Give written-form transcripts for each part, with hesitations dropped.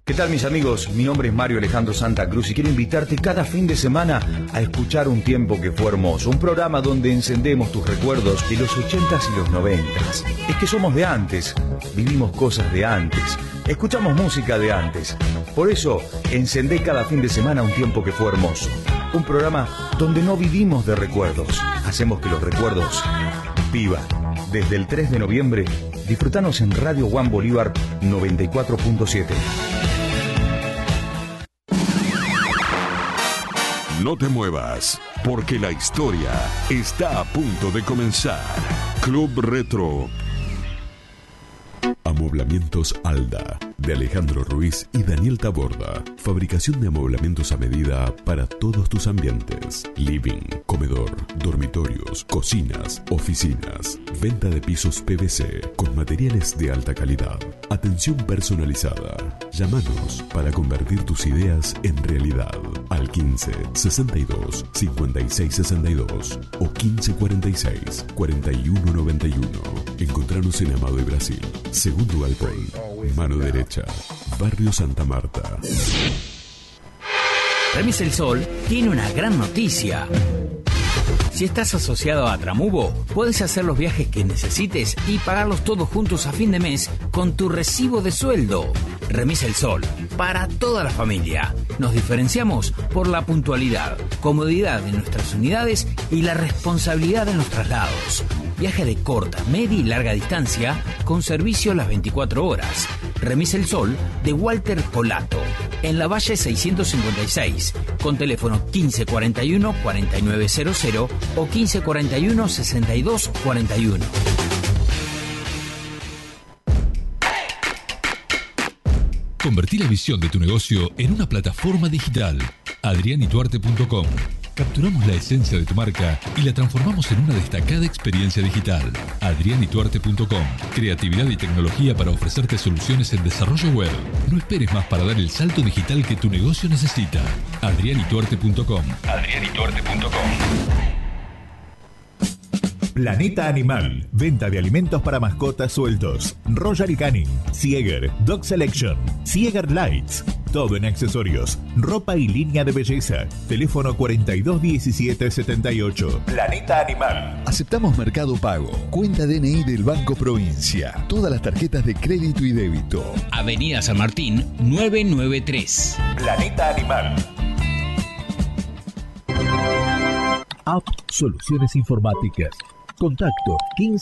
¿Qué tal, mis amigos? Mi nombre es Mario Alejandro Santa Cruz y quiero invitarte cada fin de semana a escuchar Un Tiempo que Fue Hermoso, un programa donde encendemos tus recuerdos de los 80s y los 90s. Es que somos de antes, vivimos cosas de antes, escuchamos música de antes. Por eso, encendé cada fin de semana Un Tiempo que Fue Hermoso, un programa donde no vivimos de recuerdos, hacemos que los recuerdos vivan. Desde el 3 de noviembre, disfrutanos en Radio One Bolívar 94.7. No te muevas, porque la historia está a punto de comenzar. Club Retro. Amoblamientos Alda, de Alejandro Ruiz y Daniel Taborda. Fabricación de amoblamientos a medida para todos tus ambientes. Living, comedor, dormitorios, cocinas, oficinas. Venta de pisos PVC con materiales de alta calidad. Atención personalizada. Llámanos para convertir tus ideas en realidad. Al 15 62 56 62 o 15 46 41 91. Encontranos en Amado y Brasil. Segundo Galpón, mano derecha, Barrio Santa Marta. Remis El Sol tiene una gran noticia. Si estás asociado a Tramubo, puedes hacer los viajes que necesites y pagarlos todos juntos a fin de mes con tu recibo de sueldo. Remis El Sol, para toda la familia. Nos diferenciamos por la puntualidad, comodidad de nuestras unidades y la responsabilidad en los traslados. Viaje de corta, media y larga distancia con servicio las 24 horas. Remis El Sol de Walter Colato, en la Valle 656, con teléfono 1541-4900 o 1541-6241. Convertí la visión de tu negocio en una plataforma digital. Adrianituarte.com. Capturamos la esencia de tu marca y la transformamos en una destacada experiencia digital. Adrianituarte.com. Creatividad y tecnología para ofrecerte soluciones en desarrollo web. No esperes más para dar el salto digital que tu negocio necesita. Adrianituarte.com. Adrianituarte.com. Planeta Animal, venta de alimentos para mascotas sueltos. Royal Canin, Sieger, Dog Selection, Sieger Lights. Todo en accesorios, ropa y línea de belleza. Teléfono 421778. Planeta Animal. Aceptamos Mercado Pago, cuenta DNI del Banco Provincia. Todas las tarjetas de crédito y débito. Avenida San Martín, 993. Planeta Animal. App Soluciones Informáticas. Contacto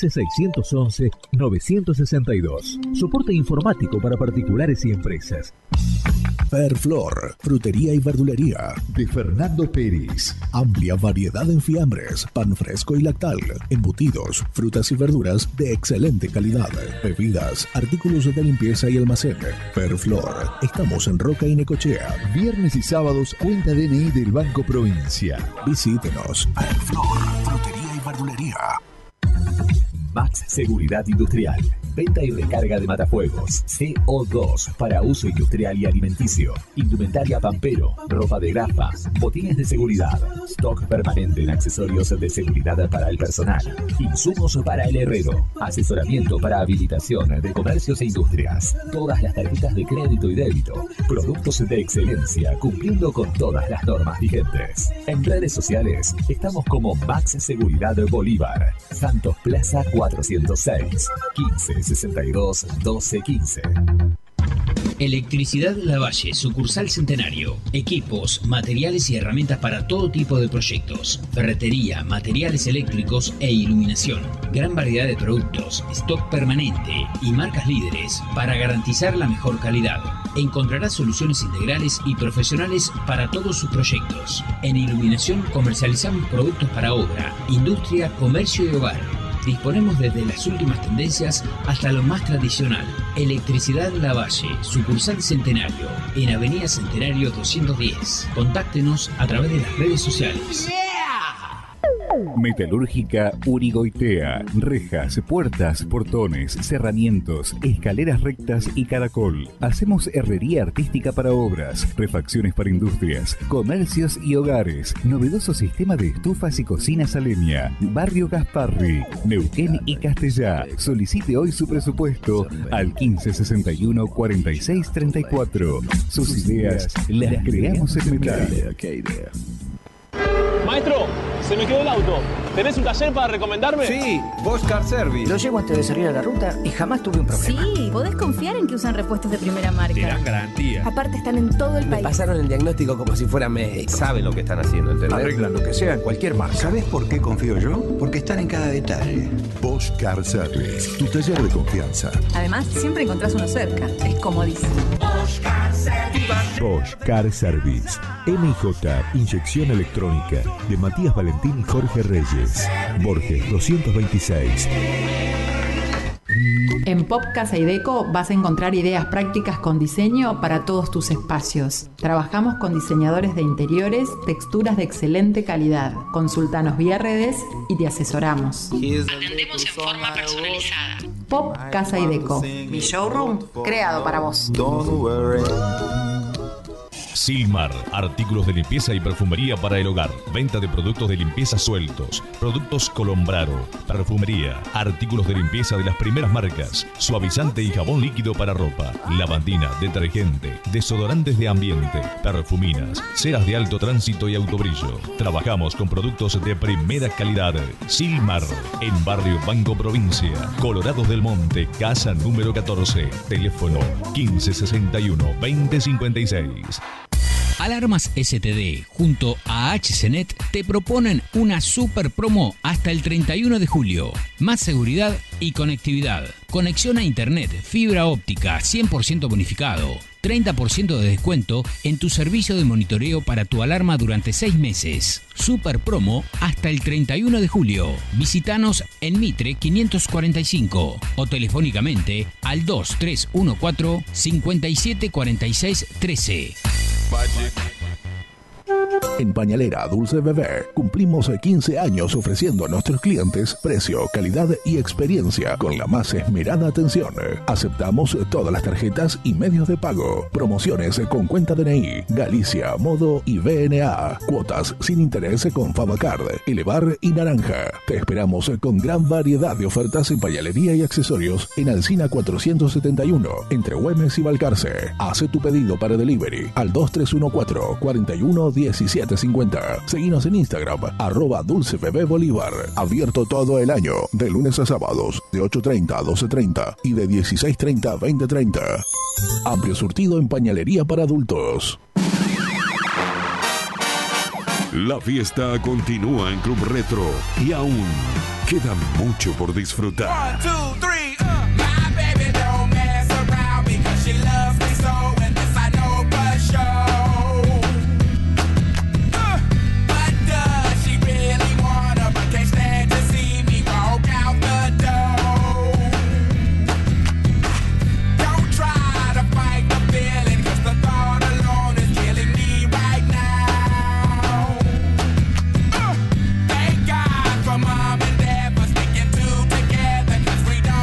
15611-962. Soporte informático para particulares y empresas. Fairflor, frutería y verdulería. De Fernando Pérez. Amplia variedad en fiambres, pan fresco y lactal, embutidos, frutas y verduras de excelente calidad, bebidas, artículos de limpieza y almacén. Fairflor, estamos en Roca y Necochea. Viernes y sábados, cuenta DNI del Banco Provincia. Visítenos. Fairflor, frutería y verdulería. Max Seguridad Industrial. Venta y recarga de matafuegos. CO2 para uso industrial y alimenticio. Indumentaria Pampero. Ropa de grafa. Botines de seguridad. Stock permanente en accesorios de seguridad para el personal. Insumos para el herrero. Asesoramiento para habilitación de comercios e industrias. Todas las tarjetas de crédito y débito. Productos de excelencia cumpliendo con todas las normas vigentes. En redes sociales estamos como Max Seguridad Bolívar. Santos Plaza 406 1562 1215. Electricidad Lavalle, sucursal Centenario. Equipos, materiales y herramientas para todo tipo de proyectos. Ferretería, materiales eléctricos e iluminación. Gran variedad de productos, stock permanente y marcas líderes para garantizar la mejor calidad. Encontrará soluciones integrales y profesionales para todos sus proyectos. En iluminación comercializamos productos para obra, industria, comercio y hogar. Disponemos desde las últimas tendencias hasta lo más tradicional. Electricidad Lavalle, sucursal Centenario, en Avenida Centenario 210. Contáctenos a través de las redes sociales. Metalúrgica Urigoitea. Rejas, puertas, portones, cerramientos, escaleras rectas y caracol. Hacemos herrería artística para obras, refacciones para industrias, comercios y hogares. Novedoso sistema de estufas y cocinas a leña. Barrio Gasparri, Neuquén y Castellá. Solicite hoy su presupuesto al 1561 46 34. Sus ideas las creamos en metal. Maestro, se me quedó el auto. ¿Tenés un taller para recomendarme? Sí, Bosch Car Service. Lo llevo antes de salir a la ruta y jamás tuve un problema. Sí, podés confiar en que usan repuestos de primera marca. Te dan garantía. Aparte están en todo el país. Pasaron el diagnóstico como si fuera médico. Saben lo que están haciendo, ¿entendés? Arreglan lo que sea en cualquier marca. ¿Sabés por qué confío yo? Porque están en cada detalle. Bosch Car Service, tu taller de confianza. Además, siempre encontrás uno cerca. Es comodísimo. Bosch Car Service. MJ Inyección Electrónica de Matías Valentín y Jorge Reyes. Borges 226. En Pop Casa y Deco vas a encontrar ideas prácticas con diseño para todos tus espacios. Trabajamos con diseñadores de interiores, texturas de excelente calidad. Consultanos vía redes y te asesoramos. Atendemos en forma personalizada. Pop Casa y Deco. Mi showroom creado para vos. Silmar, artículos de limpieza y perfumería para el hogar. Venta de productos de limpieza sueltos. Productos Colombraro. Perfumería. Artículos de limpieza de las primeras marcas. Suavizante y jabón líquido para ropa. Lavandina, detergente. Desodorantes de ambiente. Perfuminas. Ceras de alto tránsito y autobrillo. Trabajamos con productos de primera calidad. Silmar. En Barrio Banco Provincia. Colorados del Monte. Casa número 14. Teléfono 1561 2056. Alarmas STD junto a HCNet te proponen una super promo hasta el 31 de julio. Más seguridad y conectividad. Conexión a internet, fibra óptica, 100% bonificado. 30% de descuento en tu servicio de monitoreo para tu alarma durante 6 meses. Super promo hasta el 31 de julio. Visítanos en Mitre 545 o telefónicamente al 2314 5746 13. En Pañalera Dulce Bebé cumplimos 15 años ofreciendo a nuestros clientes precio, calidad y experiencia con la más esmerada atención. Aceptamos todas las tarjetas y medios de pago. Promociones con cuenta DNI, Galicia, Modo y BNA. Cuotas sin interés con Favacard, Elevar y Naranja. Te esperamos con gran variedad de ofertas en pañalería y accesorios en Alsina 471, entre Güemes y Balcarce. Hace tu pedido para delivery al 2314 41 1750. Seguinos en Instagram, @DulceBebéBolívar. Abierto todo el año, de lunes a sábados, de 8:30 a 12:30 y de 16:30 a 20:30. Amplio surtido en pañalería para adultos. La fiesta continúa en Club Retro y aún queda mucho por disfrutar. 1, 2, 3, My baby don't mess around because she loves me so, and this I know for sure. Mom and dad for sticking two together, 'cause we don't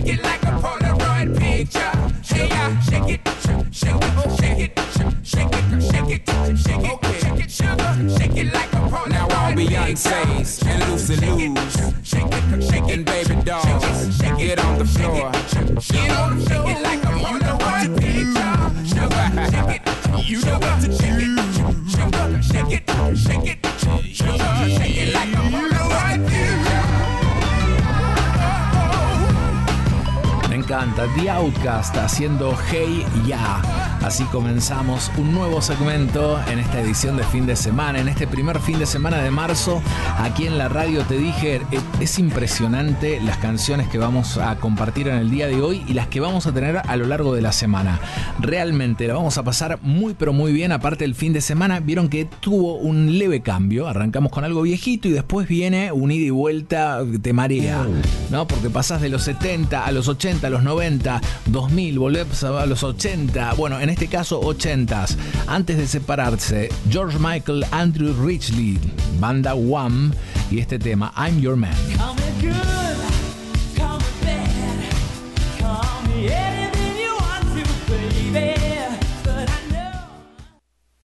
it like a Polaroid picture. Hey, shake it, shake it, shake it, shake it, shake it, shake it, shake it, sugar, shake it like a Polaroid picture. Now all Beyonce's and Lucy Lou's and baby dolls, get on the floor. Get on the floor. Shake it like a Polaroid picture. Sugar, shake it, you know what to do. Sugar, shake it, shake it, sugar, shake it like a Polaroid picture. Me encanta The Outcast haciendo Hey Ya. Así comenzamos un nuevo segmento en esta edición de fin de semana, en este primer fin de semana de marzo. Aquí en la radio te dije, es impresionante las canciones que vamos a compartir en el día de hoy y las que vamos a tener a lo largo de la semana. Realmente la vamos a pasar muy pero muy bien. Aparte el fin de semana vieron que tuvo un leve cambio. Arrancamos con algo viejito y después viene un ida y vuelta, te marea, ¿no? Porque pasás de los 70 a los 80, a los 90, 2000, volvés a los 80. Bueno, en este caso 80s. Antes de separarse, George Michael, Andrew Ridgeley, banda Wham, y este tema I'm Your Man. Call me good, call me bad, call me